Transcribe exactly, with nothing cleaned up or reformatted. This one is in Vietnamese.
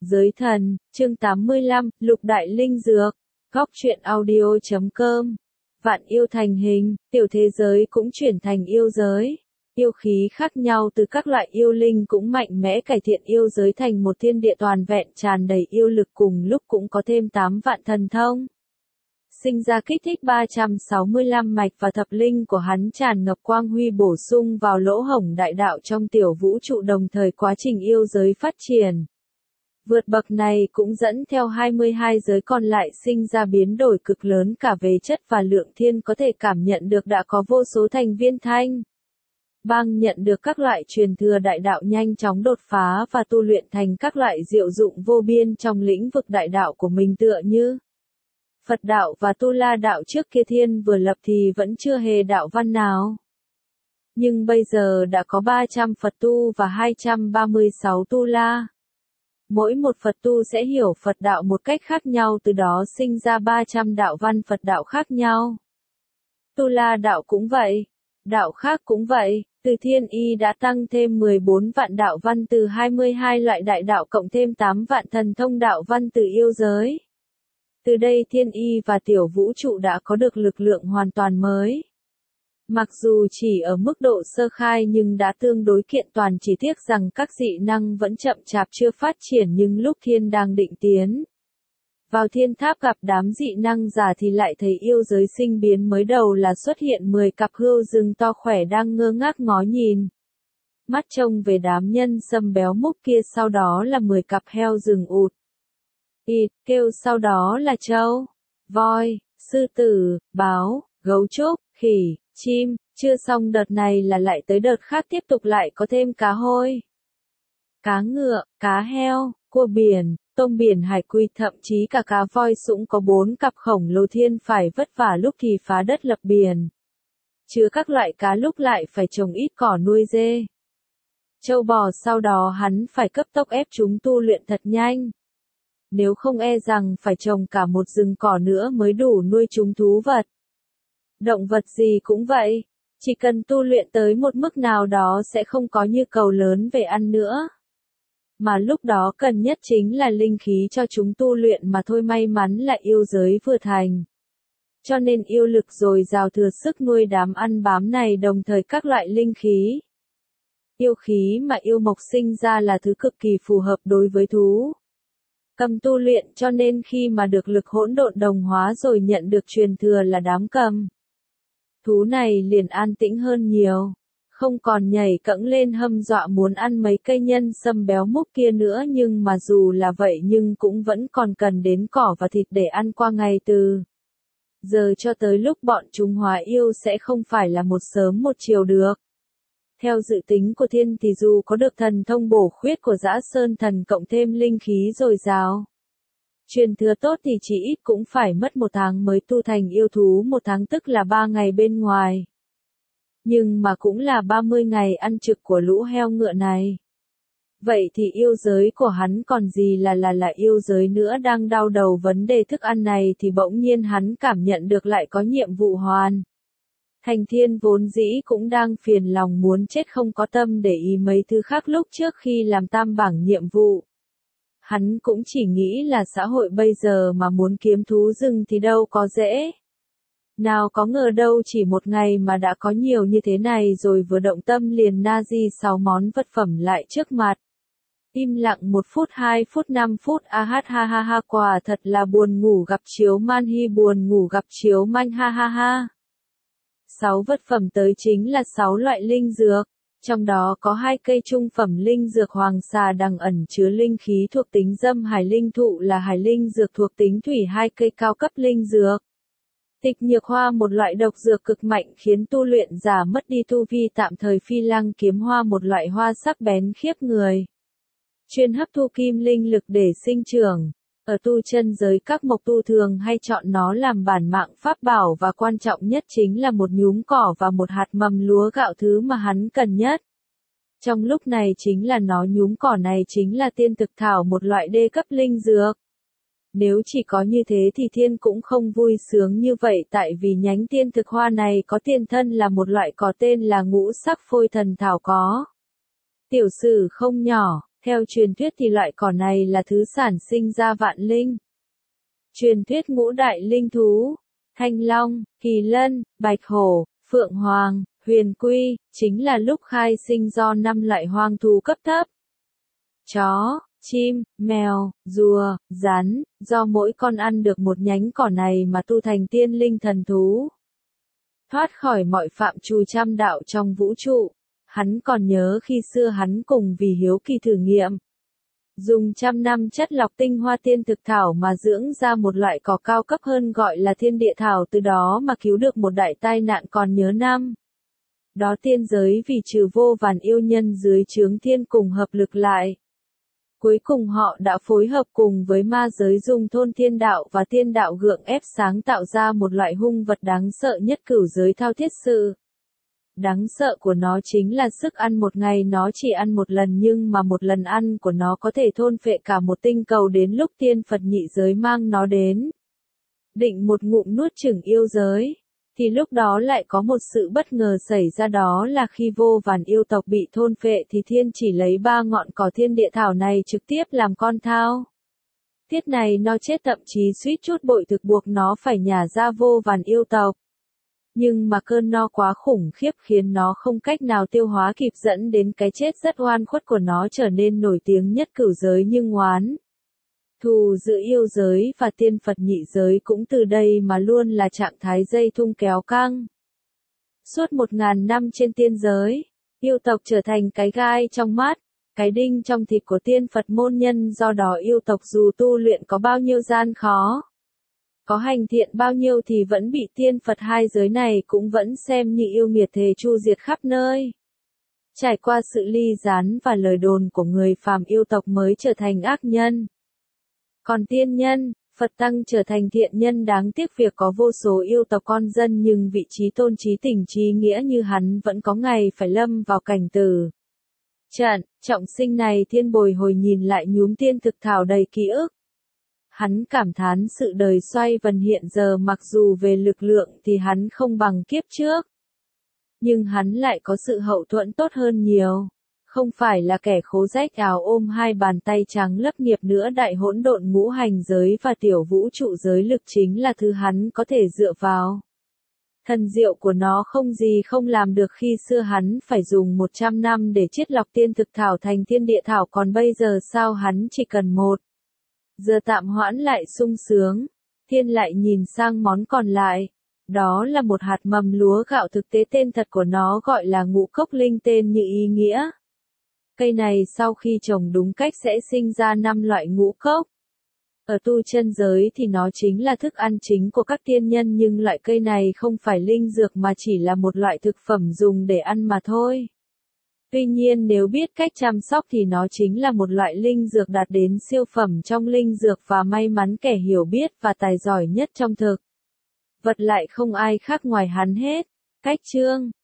Giới thần, chương tám mươi lăm, Lục Đại Linh Dược, góc truyện audio chấm com. Vạn yêu thành hình, tiểu thế giới cũng chuyển thành yêu giới. Yêu khí khác nhau từ các loại yêu linh cũng mạnh mẽ cải thiện yêu giới thành một thiên địa toàn vẹn tràn đầy yêu lực, cùng lúc cũng có thêm tám vạn thần thông. Sinh ra kích thích ba trăm sáu mươi lăm mạch và thập linh của hắn tràn ngập quang huy bổ sung vào lỗ hổng đại đạo trong tiểu vũ trụ, đồng thời quá trình yêu giới phát triển vượt bậc này cũng dẫn theo hai mươi hai giới còn lại sinh ra biến đổi cực lớn cả về chất và lượng. Thiên có thể cảm nhận được đã có vô số thành viên thanh bang nhận được các loại truyền thừa đại đạo nhanh chóng đột phá và tu luyện thành các loại diệu dụng vô biên trong lĩnh vực đại đạo của mình, tựa như Phật đạo và Tu La đạo. Trước kia Thiên vừa lập thì vẫn chưa hề đạo văn nào, nhưng bây giờ đã có ba trăm Phật tu và hai trăm ba mươi sáu Tu La. Mỗi một Phật tu sẽ hiểu Phật đạo một cách khác nhau, từ đó sinh ra ba trăm đạo văn Phật đạo khác nhau. Tu La đạo cũng vậy, đạo khác cũng vậy. Từ Thiên Y đã tăng thêm mười bốn vạn đạo văn từ hai mươi hai loại đại đạo, cộng thêm tám vạn thần thông đạo văn từ yêu giới. Từ đây Thiên Y và tiểu vũ trụ đã có được lực lượng hoàn toàn mới. Mặc dù chỉ ở mức độ sơ khai nhưng đã tương đối kiện toàn, chỉ tiếc rằng các dị năng vẫn chậm chạp chưa phát triển. Nhưng lúc Thiên đang định tiến vào thiên tháp gặp đám dị năng giả thì lại thấy yêu giới sinh biến. Mới đầu là xuất hiện mười cặp hươu rừng to khỏe đang ngơ ngác ngó nhìn mắt trông về đám nhân sâm béo múc kia, sau đó là mười cặp heo rừng ụt ịt kêu, sau đó là trâu, voi, sư tử, báo, gấu trúc, khỉ, chim. Chưa xong đợt này là lại tới đợt khác, tiếp tục lại có thêm cá hôi, cá ngựa, cá heo, cua biển, tôm biển, hải quy, thậm chí cả cá voi sũng có bốn cặp khổng lồ. Thiên phải vất vả lúc thì phá đất lập biển chứa các loại cá, lúc lại phải trồng ít cỏ nuôi dê, trâu bò, sau đó hắn phải cấp tốc ép chúng tu luyện thật nhanh. Nếu không e rằng phải trồng cả một rừng cỏ nữa mới đủ nuôi chúng. Thú vật, động vật gì cũng vậy, chỉ cần tu luyện tới một mức nào đó sẽ không có nhu cầu lớn về ăn nữa. Mà lúc đó cần nhất chính là linh khí cho chúng tu luyện mà thôi. May mắn là yêu giới vừa thành, cho nên yêu lực dồi dào thừa sức nuôi đám ăn bám này, đồng thời các loại linh khí, yêu khí mà yêu mộc sinh ra là thứ cực kỳ phù hợp đối với thú cầm tu luyện, cho nên khi mà được lực hỗn độn đồng hóa rồi nhận được truyền thừa là đám cầm thú này liền an tĩnh hơn nhiều, không còn nhảy cẫng lên hâm dọa muốn ăn mấy cây nhân sâm béo múc kia nữa. Nhưng mà dù là vậy nhưng cũng vẫn còn cần đến cỏ và thịt để ăn qua ngày, từ giờ cho tới lúc bọn chúng hóa yêu sẽ không phải là một sớm một chiều được. Theo dự tính của Thiên thì dù có được thần thông bổ khuyết của Dã Sơn Thần cộng thêm linh khí dồi dào, truyền thừa tốt thì chỉ ít cũng phải mất một tháng mới tu thành yêu thú. Một tháng tức là ba ngày bên ngoài, nhưng mà cũng là ba mươi ngày ăn trực của lũ heo ngựa này. Vậy thì yêu giới của hắn còn gì là là là yêu giới nữa. Đang đau đầu vấn đề thức ăn này thì bỗng nhiên hắn cảm nhận được lại có nhiệm vụ hoàn thành. Thiên vốn dĩ cũng đang phiền lòng muốn chết, không có tâm để ý mấy thứ khác. Lúc trước khi làm tam bảng nhiệm vụ, hắn cũng chỉ nghĩ là xã hội bây giờ mà muốn kiếm thú rừng thì đâu có dễ. Nào có ngờ đâu chỉ một ngày mà đã có nhiều như thế này rồi. Vừa động tâm liền na di sáu món vật phẩm lại trước mặt. Im lặng một phút, hai phút, năm phút. A hát ha ha ha, quả thật là buồn ngủ gặp chiếu man hi, buồn ngủ gặp chiếu manh ha ha ha. Sáu vật phẩm tới chính là sáu loại linh dược. Trong đó có hai cây trung phẩm linh dược hoàng xà đằng ẩn chứa linh khí thuộc tính dâm, hải linh thụ là hải linh dược thuộc tính thủy, hai cây cao cấp linh dược. Tịch nhược hoa, một loại độc dược cực mạnh khiến tu luyện giả mất đi tu vi tạm thời. Phi lăng kiếm hoa, một loại hoa sắc bén khiếp người, chuyên hấp thu kim linh lực để sinh trưởng. Ở tu chân giới các mộc tu thường hay chọn nó làm bản mạng pháp bảo, và quan trọng nhất chính là một nhúm cỏ và một hạt mầm lúa gạo. Thứ mà hắn cần nhất trong lúc này chính là nó. Nhúm cỏ này chính là tiên thực thảo, một loại đê cấp linh dược. Nếu chỉ có như thế thì Thiên cũng không vui sướng như vậy, tại vì nhánh tiên thực hoa này có tiền thân là một loại có tên là ngũ sắc phôi thần thảo, có tiểu sử không nhỏ. Theo truyền thuyết thì loại cỏ này là thứ sản sinh ra vạn linh. Truyền thuyết ngũ đại linh thú, thanh long, kỳ lân, bạch hổ, phượng hoàng, huyền quy, chính là lúc khai sinh do năm loại hoang thú cấp thấp. Chó, chim, mèo, rùa, rắn, do mỗi con ăn được một nhánh cỏ này mà tu thành tiên linh thần thú. Thoát khỏi mọi phạm trù trăm đạo trong vũ trụ. Hắn còn nhớ khi xưa hắn cùng vì hiếu kỳ thử nghiệm. Dùng trăm năm chất lọc tinh hoa tiên thực thảo mà dưỡng ra một loại cỏ cao cấp hơn gọi là thiên địa thảo, từ đó mà cứu được một đại tai nạn còn nhớ năm. Đó tiên giới vì trừ vô vàn yêu nhân dưới chướng thiên cùng hợp lực lại. Cuối cùng họ đã phối hợp cùng với ma giới dùng thôn thiên đạo và tiên đạo gượng ép sáng tạo ra một loại hung vật đáng sợ nhất cửu giới thao thiết sự. Đáng sợ của nó chính là sức ăn một ngày nó chỉ ăn một lần, nhưng mà một lần ăn của nó có thể thôn phệ cả một tinh cầu đến lúc tiên Phật nhị giới mang nó đến. Định một ngụm nuốt chửng yêu giới. Thì lúc đó lại có một sự bất ngờ xảy ra, đó là khi vô vàn yêu tộc bị thôn phệ thì thiên chỉ lấy ba ngọn cỏ thiên địa thảo này trực tiếp làm con thao. Tiết này nó chết, thậm chí suýt chút bội thực buộc nó phải nhả ra vô vàn yêu tộc. Nhưng mà cơn no quá khủng khiếp khiến nó không cách nào tiêu hóa kịp, dẫn đến cái chết rất oan khuất của nó, trở nên nổi tiếng nhất cửu giới. Nhưng oán thù giữa yêu giới và tiên Phật nhị giới cũng từ đây mà luôn là trạng thái dây thung kéo căng. Suốt một ngàn năm trên tiên giới, yêu tộc trở thành cái gai trong mắt, cái đinh trong thịt của tiên Phật môn nhân, do đó yêu tộc dù tu luyện có bao nhiêu gian khó, có hành thiện bao nhiêu thì vẫn bị tiên Phật hai giới này cũng vẫn xem như yêu nghiệt, thề chu diệt khắp nơi. Trải qua sự ly gián và lời đồn của người phàm, yêu tộc mới trở thành ác nhân. Còn tiên nhân, Phật tăng trở thành thiện nhân. Đáng tiếc việc có vô số yêu tộc con dân nhưng vị trí tôn trí tình trí nghĩa như hắn vẫn có ngày phải lâm vào cảnh tử trận trọng sinh này. Thiên bồi hồi nhìn lại nhúm tiên thực thảo đầy ký ức. Hắn cảm thán sự đời xoay vần hiện giờ, mặc dù về lực lượng thì hắn không bằng kiếp trước. Nhưng hắn lại có sự hậu thuẫn tốt hơn nhiều. Không phải là kẻ khố rách áo ôm hai bàn tay trắng lấp nghiệp nữa. Đại hỗn độn ngũ hành giới và tiểu vũ trụ giới lực chính là thứ hắn có thể dựa vào. Thần diệu của nó không gì không làm được. Khi xưa hắn phải dùng một trăm năm để chiết lọc tiên thực thảo thành thiên địa thảo, còn bây giờ sao hắn chỉ cần một giờ tạm hoãn lại sung sướng. Thiên lại nhìn sang món còn lại. Đó là một hạt mầm lúa gạo, thực tế tên thật của nó gọi là ngũ cốc linh, tên như ý nghĩa. Cây này sau khi trồng đúng cách sẽ sinh ra năm loại ngũ cốc. Ở tu chân giới thì nó chính là thức ăn chính của các tiên nhân, nhưng loại cây này không phải linh dược mà chỉ là một loại thực phẩm dùng để ăn mà thôi. Tuy nhiên nếu biết cách chăm sóc thì nó chính là một loại linh dược đạt đến siêu phẩm trong linh dược, và may mắn kẻ hiểu biết và tài giỏi nhất trong thực vật lại không ai khác ngoài hắn hết. Cách chương